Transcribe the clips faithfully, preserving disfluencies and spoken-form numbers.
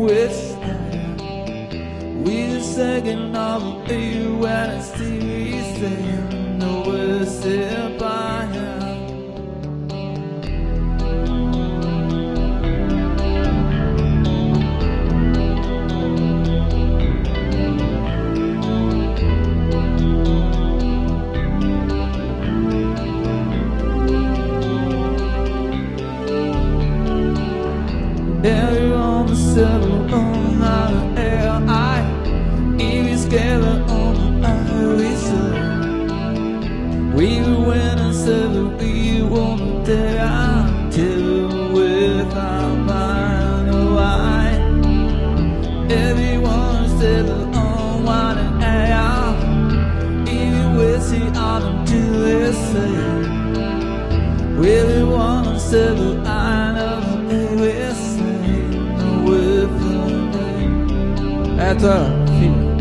wish we're second of you when I see we say no words by him. Everyone was settled on the air. I even scared on the highway. We were winning, said that we won't dare until with our mind. Why? Everyone settled on one and air. Even with the autumn to the sea. Everyone settled I know we say. Это фильм.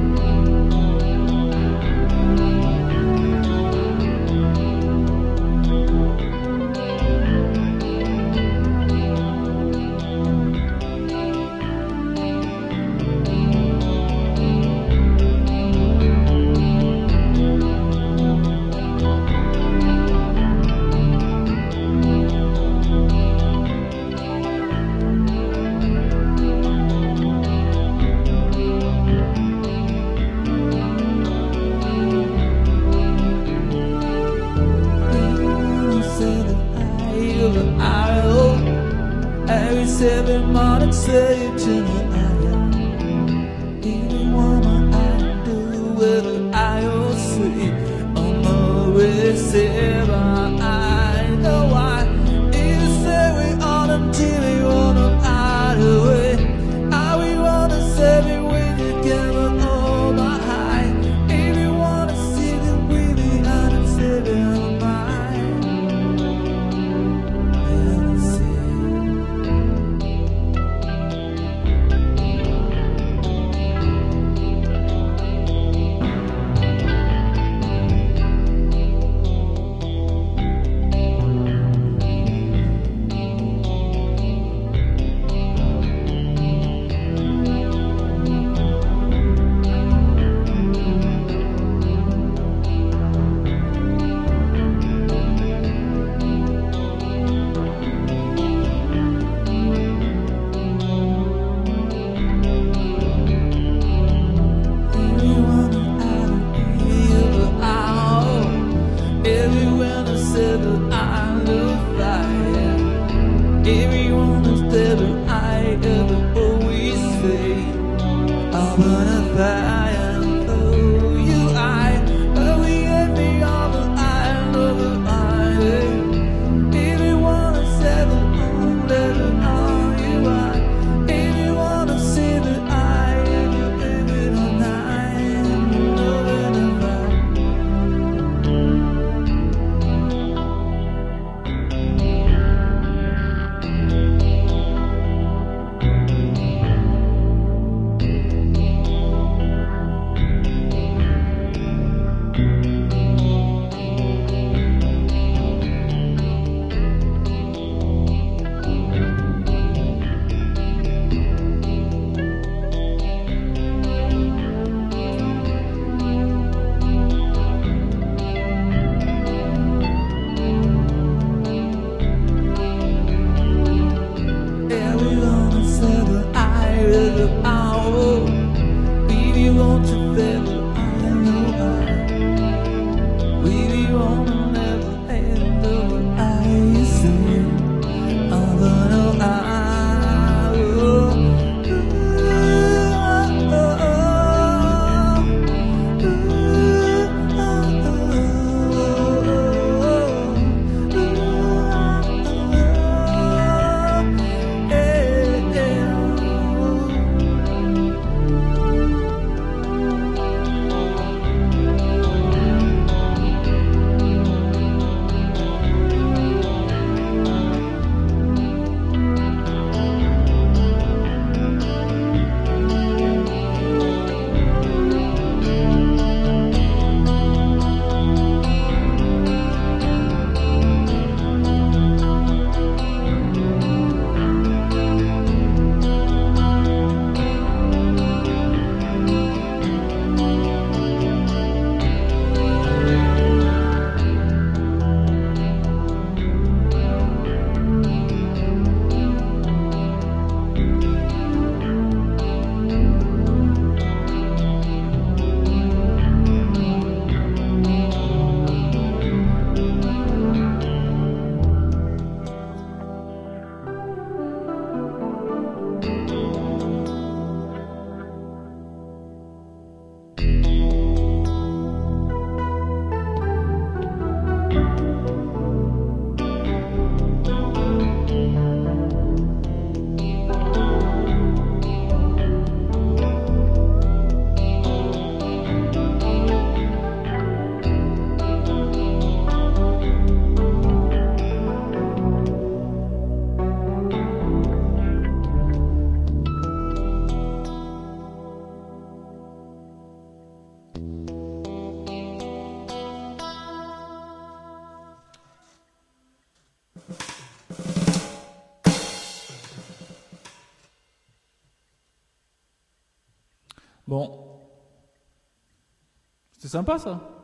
Every seven morning say to me I am even woman I do with I will see I'm always seven I know why you say we on them T V wanna hide away I we wanna say we with together all my high if you wanna see the we be on them seven mine. Everyone is dead and I ever always say I wanna find for you I but we have the other I love the I everyone is dead and let it on you I everyone is dead and I ever ever on I love it if I Bon. C'est sympa ça.